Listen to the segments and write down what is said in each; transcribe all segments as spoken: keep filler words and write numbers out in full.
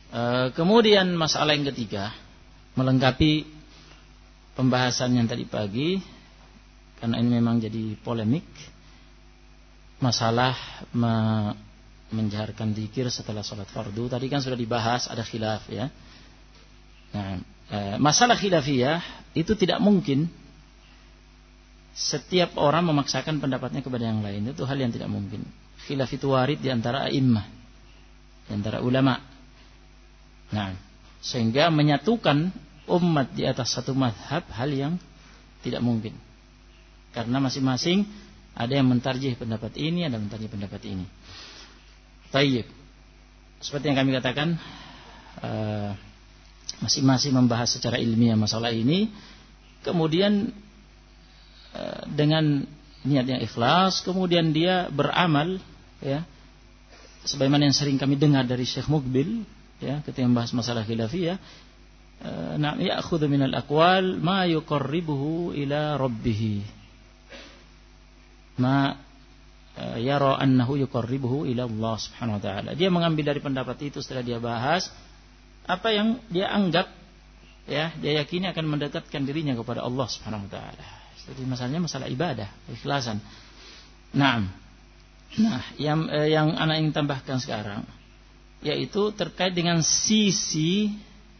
E, kemudian masalah yang ketiga, melengkapi pembahasan yang tadi pagi, karena ini memang jadi polemik, masalah me, menjaharkan zikir setelah sholat fardu. Tadi kan sudah dibahas, ada khilaf ya. Nah, e, masalah khilafiyah itu tidak mungkin setiap orang memaksakan pendapatnya kepada yang lain. Itu hal yang tidak mungkin. Khilaf itu warid di antara a'immah, di antara ulama. Nah, sehingga menyatukan umat di atas satu mazhab hal yang tidak mungkin. Karena masing-masing ada yang mentarjih pendapat ini, ada yang mentarjih pendapat ini. Tayyib. Seperti yang kami katakan, uh, masing-masing membahas secara ilmiah masalah ini, kemudian uh, dengan niat yang ikhlas, kemudian dia beramal, ya, sebagaimana yang sering kami dengar dari Syekh Muqbil, ya, ketika membahas masalah khilafiyah, nah, ya'khudhu minal aqwal ma yuqarribuhu ila rabbih, ma yara annahu yuqarribuhu ila Allah subhanahu wa ta'ala. Dia mengambil dari pendapat itu setelah dia bahas apa yang dia anggap, ya, dia yakini akan mendekatkan dirinya kepada Allah subhanahu wa ta'ala. Jadi masalahnya masalah ibadah, ikhlasan. Nah, nah yang eh, yang anak ingin tambahkan sekarang, yaitu terkait dengan sisi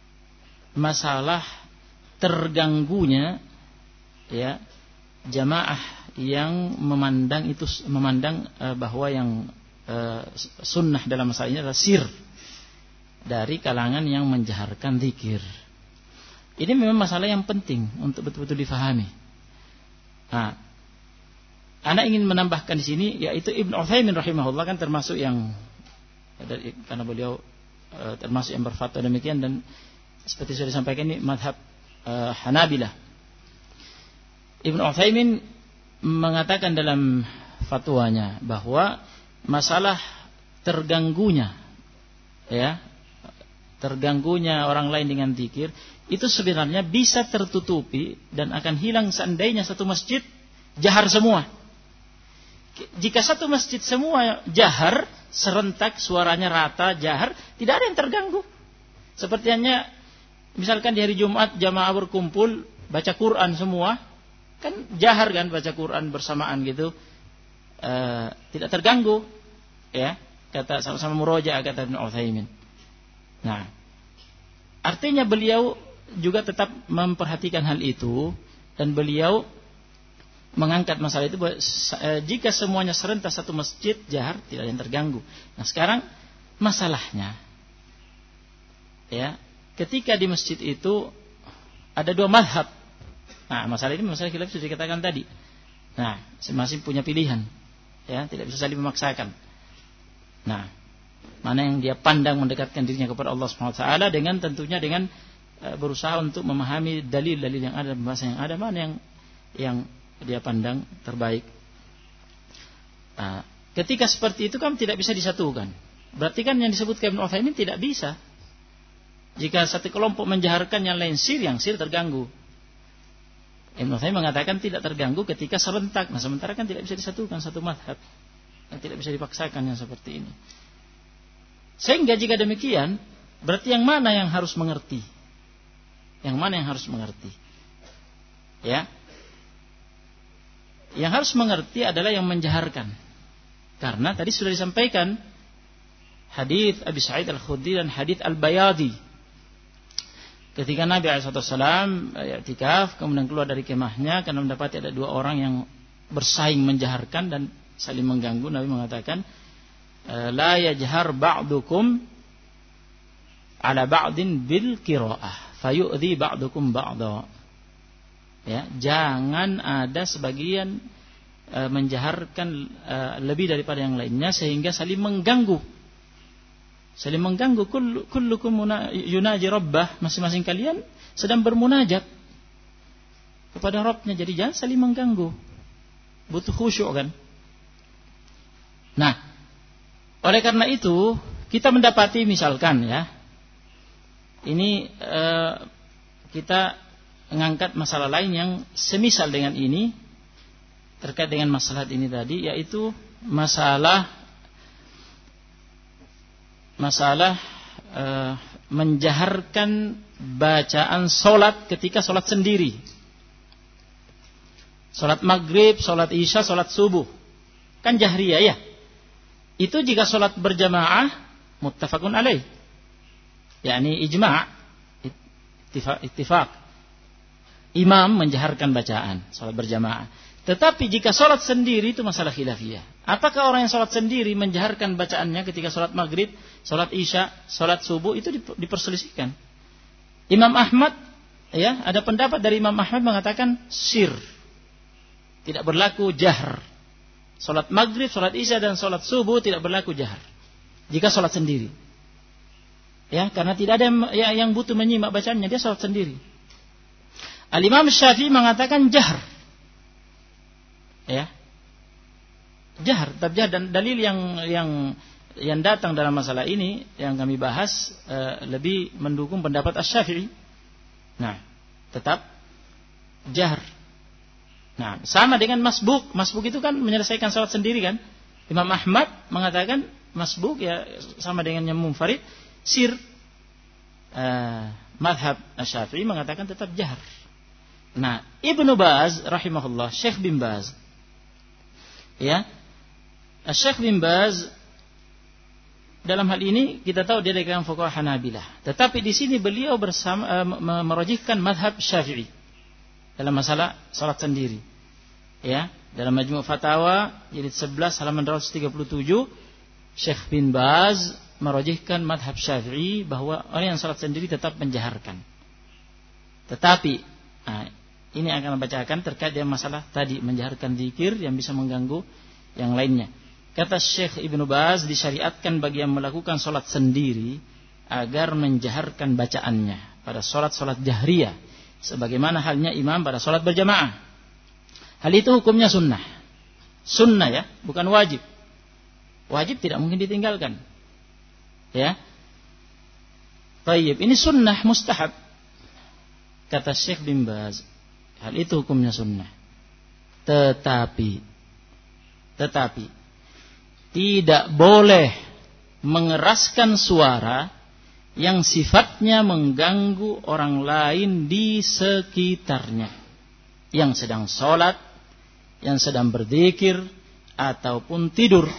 masalah terganggunya, ya, jamaah yang memandang itu memandang uh, bahwa yang uh, sunnah dalam masalah ini adalah sir dari kalangan yang menjaharkan zikir. Ini memang masalah yang penting untuk betul-betul difahami. Nah, anak ingin menambahkan di sini, yaitu Ibnu Utsaimin rahimahullah kan termasuk yang, karena beliau uh, termasuk yang berfatwa demikian, dan seperti sudah disampaikan ini madhab uh, Hanabilah. Ibnu Utsaimin mengatakan dalam fatwanya bahwa masalah terganggunya, ya, terganggunya orang lain dengan zikir itu sebenarnya bisa tertutupi dan akan hilang seandainya satu masjid jahar semua. Jika satu masjid semua jahar serentak, suaranya rata, jahar, tidak ada yang terganggu. Seperti hanya misalkan di hari Jumat jamaah berkumpul baca Quran semua, kan jahar kan baca Quran bersamaan gitu, e, tidak terganggu, ya, kata sama-sama murojaah kata Ibnu Utsaimin. Nah, artinya beliau juga tetap memperhatikan hal itu, dan beliau mengangkat masalah itu bahwa, e, jika semuanya serentak satu masjid jahar tidak ada yang terganggu. Nah, sekarang masalahnya, ya, ketika di masjid itu ada dua mazhab. Nah, masalah ini masalah khilaf sudah dikatakan tadi. Nah, masing-masing punya pilihan, ya, tidak bisa saling memaksakan. Nah, mana yang dia pandang mendekatkan dirinya kepada Allah subhanahu wa taala, dengan tentunya dengan e, berusaha untuk memahami dalil-dalil yang ada, bahasa yang ada, mana yang yang dia pandang terbaik. Nah, ketika seperti itu kan tidak bisa disatukan. Berarti kan yang disebutkan Ibnu Utsaimin tidak bisa. Jika satu kelompok menjaharkan yang lain sir, yang sir terganggu. Ibnu Utsaimin mengatakan tidak terganggu ketika serentak. Nah, sementara kan tidak bisa disatukan satu mazhab. Yang tidak bisa dipaksakan yang seperti ini. Sehingga jika demikian, berarti yang mana yang harus mengerti? Yang mana yang harus mengerti? Ya. Yang harus mengerti adalah yang menjaharkan. Karena tadi sudah disampaikan hadits Abi Sa'id Al-Khudri dan hadits Al-Bayadi. Ketika Nabi shallallahu alaihi wasallam i'tikaf, kemudian keluar dari kemahnya karena mendapati ada dua orang yang bersaing menjaharkan dan saling mengganggu, Nabi mengatakan, la yajhar ba'dukum ala ba'din bil qira'ah fayu'dhi ba'dukum ba'da. Ya, jangan ada sebagian e, menjaharkan e, lebih daripada yang lainnya sehingga saling mengganggu. Saling mengganggu. Kull, kullukum yunaji rabbah, masing-masing kalian sedang bermunajat kepada Rabbnya, jadi jangan saling mengganggu. Butuh khusyuk kan. Nah, oleh karena itu kita mendapati misalkan, ya, ini e, kita mengangkat masalah lain yang semisal dengan ini terkait dengan masalah ini tadi, yaitu masalah masalah uh, menjaharkan bacaan solat ketika solat sendiri. Solat maghrib, solat isya, solat subuh. Kan jahriyah ya. Itu jika solat berjamaah, muttafaqun alaih. yakni ijma', ittifaq, ittifaq. Imam menjaharkan bacaan salat berjamaah. Tetapi jika salat sendiri itu masalah khilafiyah. Apakah orang yang salat sendiri menjaharkan bacaannya ketika salat maghrib, salat isya, salat subuh itu diperselisihkan. Imam Ahmad, ya, ada pendapat dari Imam Ahmad mengatakan sir, tidak berlaku jahr. Salat maghrib, salat isya dan salat subuh tidak berlaku jahr jika salat sendiri. Ya, karena tidak ada yang, yang butuh menyimak bacaannya, dia salat sendiri. Al-Imam Syafi'i mengatakan jahr. Ya. Jahr, tabjah, dan dalil yang yang yang datang dalam masalah ini yang kami bahas uh, lebih mendukung pendapat Asy-Syafi'i. Nah, tetap jahr. Nah, sama dengan masbuk. Masbuk itu kan menyelesaikan salat sendiri kan? Imam Ahmad mengatakan masbuk ya sama dengan yang munfarid, sir. Uh, madhab Asy-Syafi'i mengatakan tetap jahr. Nah, Ibnu Baz rahimahullah, Syekh bin Baz, ya, Syekh bin Baz dalam hal ini kita tahu dia dari kalangan fuqaha Hanabilah, tetapi di sini beliau bersama uh, merajihkan madhab Syafi'i dalam masalah salat sendiri. Ya, dalam Majmu' Fatawa jilid sebelas halaman dua ratus tiga puluh tujuh, Syekh bin Baz merajihkan madhab Syafi'i bahwa orang yang salat sendiri tetap menjaharkan. Tetapi nah, ini akan membacakan terkait dengan masalah tadi menjaharkan zikir yang bisa mengganggu yang lainnya. Kata Syekh Ibnu Baz, disyariatkan bagi yang melakukan salat sendiri agar menjaharkan bacaannya pada salat-salat jahriyah, sebagaimana halnya imam pada salat berjamaah. Hal itu hukumnya sunnah. Sunnah ya, bukan wajib. Wajib tidak mungkin ditinggalkan. Ya. Baik, ini sunnah mustahab. Kata Syekh bin Baz, hal itu hukumnya sunnah. Tetapi, tetapi tidak boleh mengeraskan suara yang sifatnya mengganggu orang lain di sekitarnya, yang sedang sholat, yang sedang berzikir, ataupun tidur,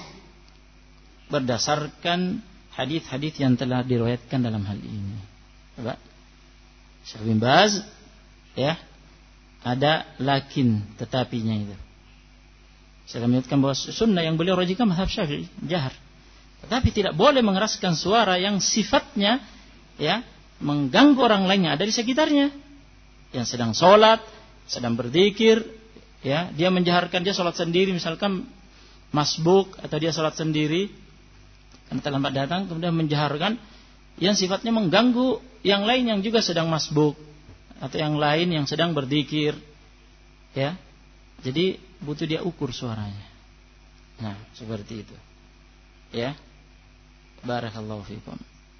berdasarkan hadis-hadis yang telah diriwayatkan dalam hal ini. Coba. Syekh bin Baz, ya, ada lakin tetapinya itu. Saya menyebutkan bahwa sunnah yang beliau rajihkan mazhab Syafi'i, jahar. Tetapi tidak boleh mengeraskan suara yang sifatnya ya mengganggu orang lain yang ada di sekitarnya, yang sedang sholat, sedang berzikir, ya, dia menjaharkan, dia sholat sendiri, misalkan masbuk atau dia sholat sendiri karena terlambat datang, kemudian menjaharkan yang sifatnya mengganggu yang lain yang juga sedang masbuk atau yang lain yang sedang berzikir, ya. Jadi butuh dia ukur suaranya. Nah, seperti itu. Ya. Barakallahu fikum.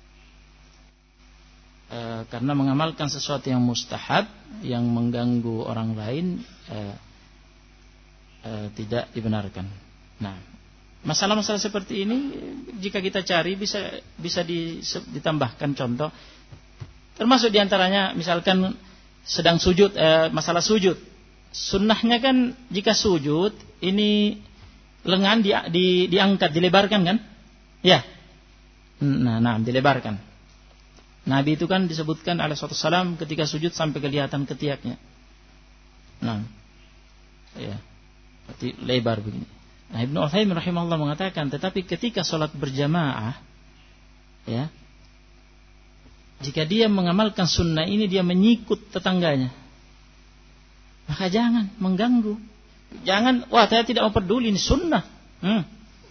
E, karena mengamalkan sesuatu yang mustahab yang mengganggu orang lain e, e, tidak dibenarkan. Nah, masalah-masalah seperti ini jika kita cari bisa bisa ditambahkan contoh. Termasuk diantaranya misalkan sedang sujud, eh, masalah sujud. Sunnahnya kan jika sujud ini lengan di, di, diangkat, dilebarkan kan? Ya. Nah, nah, dilebarkan. Nabi itu kan disebutkan alaihi wasallam ketika sujud sampai kelihatan ketiaknya. Nah, ya, berarti lebar begini. Nah, Ibnu Utsaimin rahimahullah mengatakan, tetapi ketika sholat berjamaah, ya, jika dia mengamalkan sunnah ini dia menyikut tetangganya, maka jangan mengganggu. Jangan, wah saya tidak mau peduli ini sunnah. Hmm.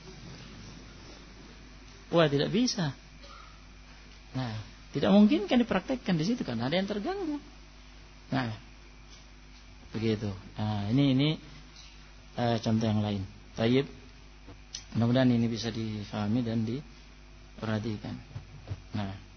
Wah tidak bisa. Nah, tidak mungkin kan dipraktekkan di situ kan ada yang terganggu. Nah, begitu. Nah, ini ini uh, contoh yang lain. Tayyib. Mudah-mudahan ini bisa difahami dan diperhatikan. Nah.